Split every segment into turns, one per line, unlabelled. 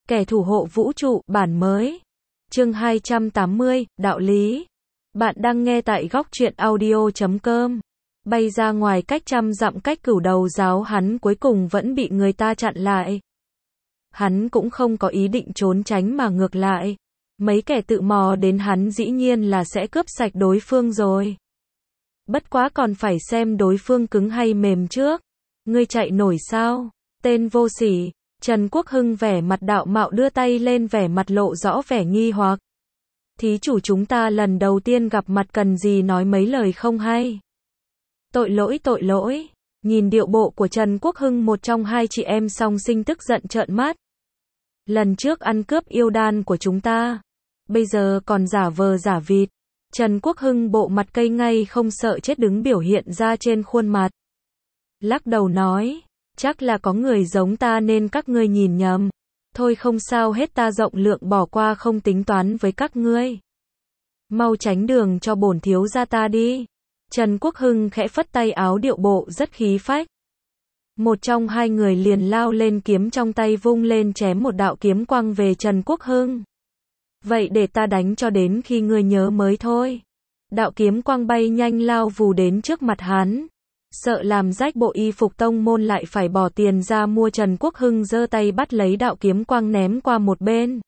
Kẻ thủ hộ vũ trụ, bản mới. Chương 280, đạo lý. Bạn đang nghe tại góc truyện audio.com. Bay ra ngoài cách trăm dặm cách Cửu Đầu giáo, hắn cuối cùng vẫn bị người ta chặn lại. Hắn cũng không có ý định trốn tránh mà ngược lại. Mấy kẻ tự mò đến hắn dĩ nhiên là sẽ cướp sạch đối phương rồi. Bất quá còn phải xem đối phương cứng hay mềm trước. Ngươi chạy nổi sao? Tên vô sỉ. Trần Quốc Hưng vẻ mặt đạo mạo đưa tay lên, vẻ mặt lộ rõ vẻ nghi hoặc. Thí chủ, chúng ta lần đầu tiên gặp mặt, cần gì nói mấy lời không hay. Tội lỗi, tội lỗi. Nhìn điệu bộ của Trần Quốc Hưng, một trong hai chị em song sinh tức giận trợn mắt. Lần trước ăn cướp yêu đan của chúng ta, bây giờ còn giả vờ giả vịt. Trần Quốc Hưng bộ mặt cây ngay không sợ chết đứng biểu hiện ra trên khuôn mặt. Lắc đầu nói, chắc là có người giống ta nên các ngươi nhìn nhầm. Thôi không sao hết, ta rộng lượng bỏ qua, không tính toán với các ngươi. Mau tránh đường cho bổn thiếu gia ta đi. Trần Quốc Hưng khẽ phất tay áo, điệu bộ rất khí phách. Một trong hai người liền lao lên, kiếm trong tay vung lên chém một đạo kiếm quang về Trần Quốc Hưng. Vậy để ta đánh cho đến khi ngươi nhớ mới thôi. Đạo kiếm quang bay nhanh lao vù đến trước mặt hắn. Sợ làm rách bộ y phục tông môn lại phải bỏ tiền ra mua, Trần Quốc Hưng giơ tay bắt lấy đạo kiếm quang ném qua một bên.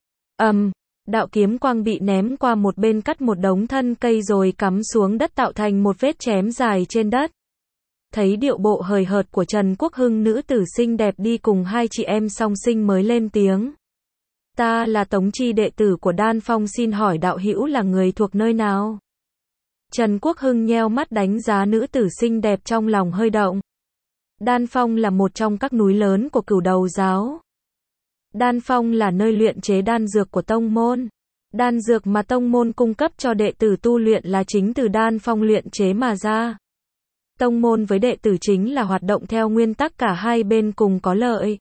Đạo kiếm quang bị ném qua một bên, cắt một đống thân cây rồi cắm xuống đất, tạo thành một vết chém dài trên đất. Thấy điệu bộ hời hợt của Trần Quốc Hưng, nữ tử xinh đẹp đi cùng hai chị em song sinh mới lên tiếng. Ta là Tống Chi, đệ tử của Đan Phong, xin hỏi đạo hữu là người thuộc nơi nào? Trần Quốc Hưng nheo mắt đánh giá nữ tử xinh đẹp, trong lòng hơi động. Đan Phong là một trong các núi lớn của Cửu Đầu giáo. Đan Phong là nơi luyện chế đan dược của tông môn. Đan dược mà tông môn cung cấp cho đệ tử tu luyện là chính từ Đan Phong luyện chế mà ra. Tông môn với đệ tử chính là hoạt động theo nguyên tắc cả hai bên cùng có lợi.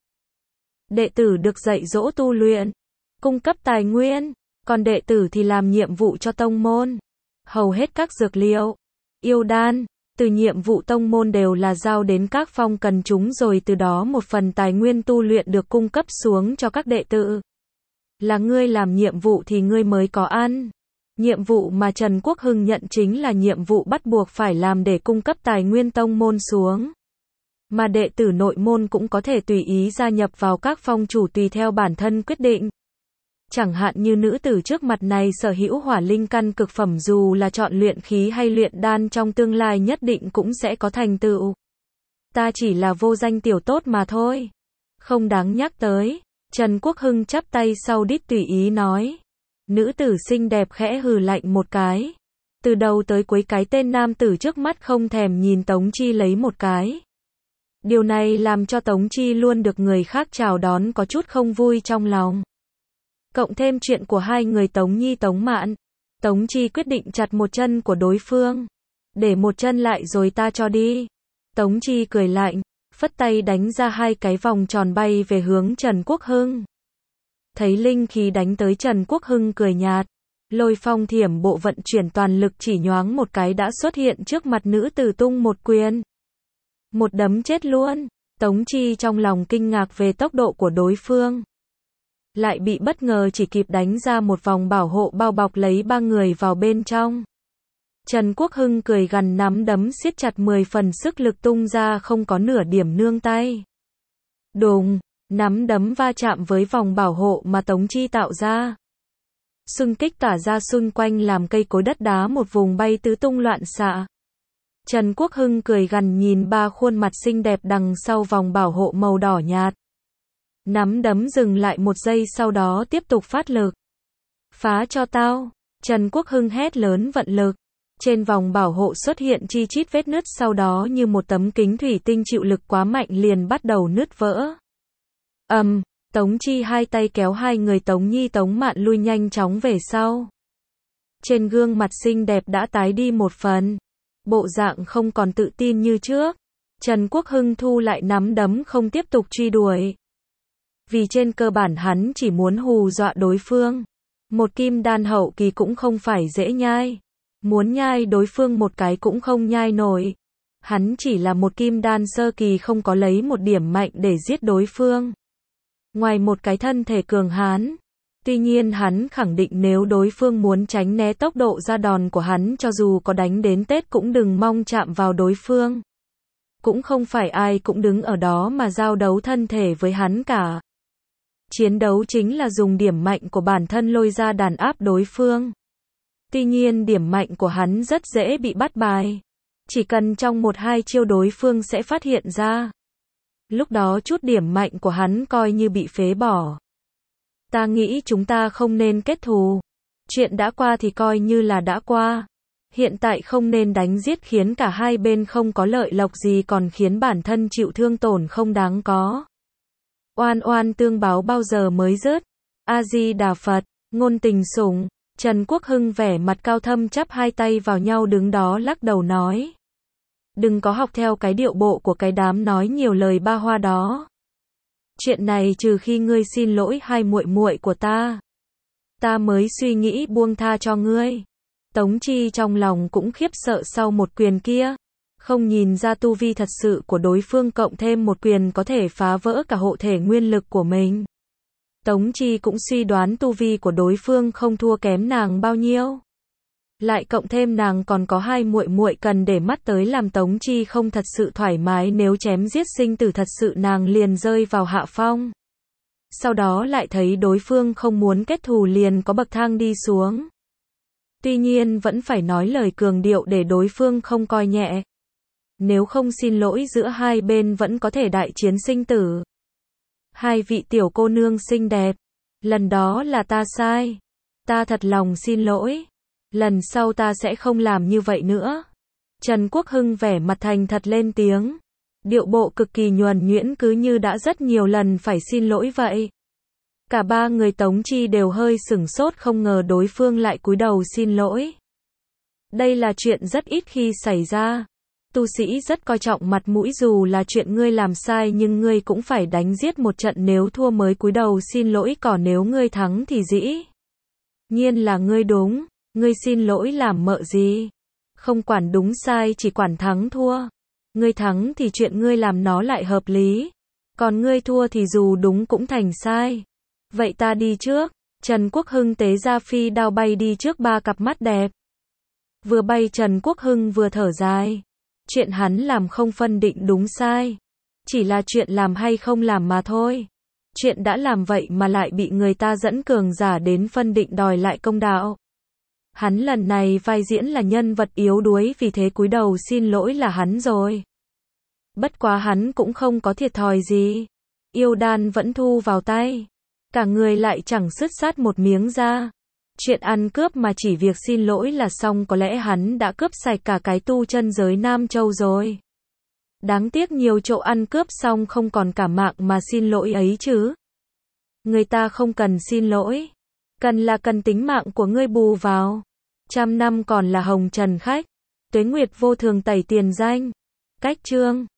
Đệ tử được dạy dỗ tu luyện, cung cấp tài nguyên, còn đệ tử thì làm nhiệm vụ cho tông môn. Hầu hết các dược liệu, yêu đan, từ nhiệm vụ tông môn đều là giao đến các phong cần chúng, rồi từ đó một phần tài nguyên tu luyện được cung cấp xuống cho các đệ tử. Là ngươi làm nhiệm vụ thì ngươi mới có ăn. Nhiệm vụ mà Trần Quốc Hưng nhận chính là nhiệm vụ bắt buộc phải làm để cung cấp tài nguyên tông môn xuống. Mà đệ tử nội môn cũng có thể tùy ý gia nhập vào các phong chủ tùy theo bản thân quyết định. Chẳng hạn như nữ tử trước mặt này sở hữu hỏa linh căn cực phẩm, dù là chọn luyện khí hay luyện đan trong tương lai nhất định cũng sẽ có thành tựu. Ta chỉ là vô danh tiểu tốt mà thôi, không đáng nhắc tới. Trần Quốc Hưng chắp tay sau đít tùy ý nói. Nữ tử xinh đẹp khẽ hừ lạnh một cái. Từ đầu tới cuối cái tên nam tử trước mắt không thèm nhìn Tống Chi lấy một cái. Điều này làm cho Tống Chi luôn được người khác chào đón có chút không vui trong lòng. Cộng thêm chuyện của hai người Tống Nhi Tống Mạn, Tống Chi quyết định chặt một chân của đối phương. Để một chân lại rồi ta cho đi. Tống Chi cười lạnh, phất tay đánh ra hai cái vòng tròn bay về hướng Trần Quốc Hưng. Thấy linh khí đánh tới, Trần Quốc Hưng cười nhạt. Lôi phong thiểm bộ vận chuyển toàn lực, chỉ nhoáng một cái đã xuất hiện trước mặt nữ tử, tung một quyền. Một đấm chết luôn. Tống Chi trong lòng kinh ngạc về tốc độ của đối phương. Lại bị bất ngờ, chỉ kịp đánh ra một vòng bảo hộ bao bọc lấy ba người vào bên trong. Trần Quốc Hưng cười gằn, nắm đấm siết chặt, 10 phần sức lực tung ra, không có nửa điểm nương tay. Đùng, nắm đấm va chạm với vòng bảo hộ mà Tống Chi tạo ra. Xung kích tỏa ra xung quanh, làm cây cối đất đá một vùng bay tứ tung loạn xạ. Trần Quốc Hưng cười gằn nhìn ba khuôn mặt xinh đẹp đằng sau vòng bảo hộ màu đỏ nhạt. Nắm đấm dừng lại một giây, sau đó tiếp tục phát lực. Phá cho tao. Trần Quốc Hưng hét lớn, vận lực. Trên vòng bảo hộ xuất hiện chi chít vết nứt, sau đó như một tấm kính thủy tinh chịu lực quá mạnh liền bắt đầu nứt vỡ. Tống Chi hai tay kéo hai người Tống Nhi Tống Mạn lui nhanh chóng về sau. Trên gương mặt xinh đẹp đã tái đi một phần. Bộ dạng không còn tự tin như trước. Trần Quốc Hưng thu lại nắm đấm, không tiếp tục truy đuổi. Vì trên cơ bản hắn chỉ muốn hù dọa đối phương. Một kim đan hậu kỳ cũng không phải dễ nhai. Muốn nhai đối phương một cái cũng không nhai nổi. Hắn chỉ là một kim đan sơ kỳ, không có lấy một điểm mạnh để giết đối phương. ngoài một cái thân thể cường hãn. Tuy nhiên hắn khẳng định nếu đối phương muốn tránh né tốc độ ra đòn của hắn cho dù có đánh đến Tết cũng đừng mong chạm vào đối phương. Cũng không phải ai cũng đứng ở đó mà giao đấu thân thể với hắn cả. Chiến đấu chính là dùng điểm mạnh của bản thân lôi ra đàn áp đối phương. Tuy nhiên điểm mạnh của hắn rất dễ bị bắt bài. Chỉ cần trong 1-2 chiêu đối phương sẽ phát hiện ra. Lúc đó chút điểm mạnh của hắn coi như bị phế bỏ. Ta nghĩ chúng ta không nên kết thù. Chuyện đã qua thì coi như là đã qua. Hiện tại không nên đánh giết khiến cả hai bên không có lợi lộc gì còn khiến bản thân chịu thương tổn không đáng có. Oan oan tương báo bao giờ mới dứt. A-di-đà Phật, ngôn tình sủng. Trần Quốc Hưng vẻ mặt cao thâm chắp hai tay vào nhau đứng đó lắc đầu nói. Đừng có học theo cái điệu bộ của cái đám nói nhiều lời ba hoa đó. Chuyện này trừ khi ngươi xin lỗi hai muội muội của ta mới suy nghĩ buông tha cho ngươi. Tống Chi trong lòng cũng khiếp sợ sau một quyền kia. Không nhìn ra tu vi thật sự của đối phương cộng thêm một quyền có thể phá vỡ cả hộ thể nguyên lực của mình. Tống Chi cũng suy đoán tu vi của đối phương không thua kém nàng bao nhiêu. Lại cộng thêm nàng còn có hai muội muội cần để mắt tới làm Tống Chi không thật sự thoải mái nếu chém giết sinh tử thật sự nàng liền rơi vào hạ phong. Sau đó lại thấy đối phương không muốn kết thù liền có bậc thang đi xuống. Tuy nhiên vẫn phải nói lời cường điệu để đối phương không coi nhẹ. Nếu không xin lỗi giữa hai bên vẫn có thể đại chiến sinh tử. Hai vị tiểu cô nương xinh đẹp. Lần đó là ta sai. Ta thật lòng xin lỗi. Lần sau ta sẽ không làm như vậy nữa. Trần Quốc Hưng vẻ mặt thành thật lên tiếng. Điệu bộ cực kỳ nhuần nhuyễn cứ như đã rất nhiều lần phải xin lỗi vậy. Cả ba người Tống Chi đều hơi sửng sốt không ngờ đối phương lại cúi đầu xin lỗi. Đây là chuyện rất ít khi xảy ra. Tu sĩ rất coi trọng mặt mũi dù là chuyện ngươi làm sai nhưng ngươi cũng phải đánh giết một trận nếu thua mới cúi đầu xin lỗi còn nếu ngươi thắng thì dĩ nhiên là ngươi đúng. Ngươi xin lỗi làm mợ gì? Không quản đúng sai chỉ quản thắng thua. Ngươi thắng thì chuyện ngươi làm nó lại hợp lý. Còn ngươi thua thì dù đúng cũng thành sai. Vậy ta đi trước. Trần Quốc Hưng tế ra phi đao bay đi trước ba cặp mắt đẹp. Vừa bay Trần Quốc Hưng vừa thở dài. Chuyện hắn làm không phân định đúng sai. Chỉ là chuyện làm hay không làm mà thôi. Chuyện đã làm vậy mà lại bị người ta dẫn cường giả đến phân định đòi lại công đạo. Hắn lần này vai diễn là nhân vật yếu đuối vì thế cúi đầu xin lỗi là hắn rồi. Bất quá hắn cũng không có thiệt thòi gì. Yêu đan vẫn thu vào tay. Cả người lại chẳng sứt sát một miếng da. Chuyện ăn cướp mà chỉ việc xin lỗi là xong có lẽ hắn đã cướp sạch cả cái tu chân giới Nam Châu rồi. Đáng tiếc nhiều chỗ ăn cướp xong không còn cả mạng mà xin lỗi ấy chứ. Người ta không cần xin lỗi. Cần tính mạng của ngươi bù vào. 100 năm còn là hồng trần khách. Tuế nguyệt vô thường tẩy tiền danh. Cách chương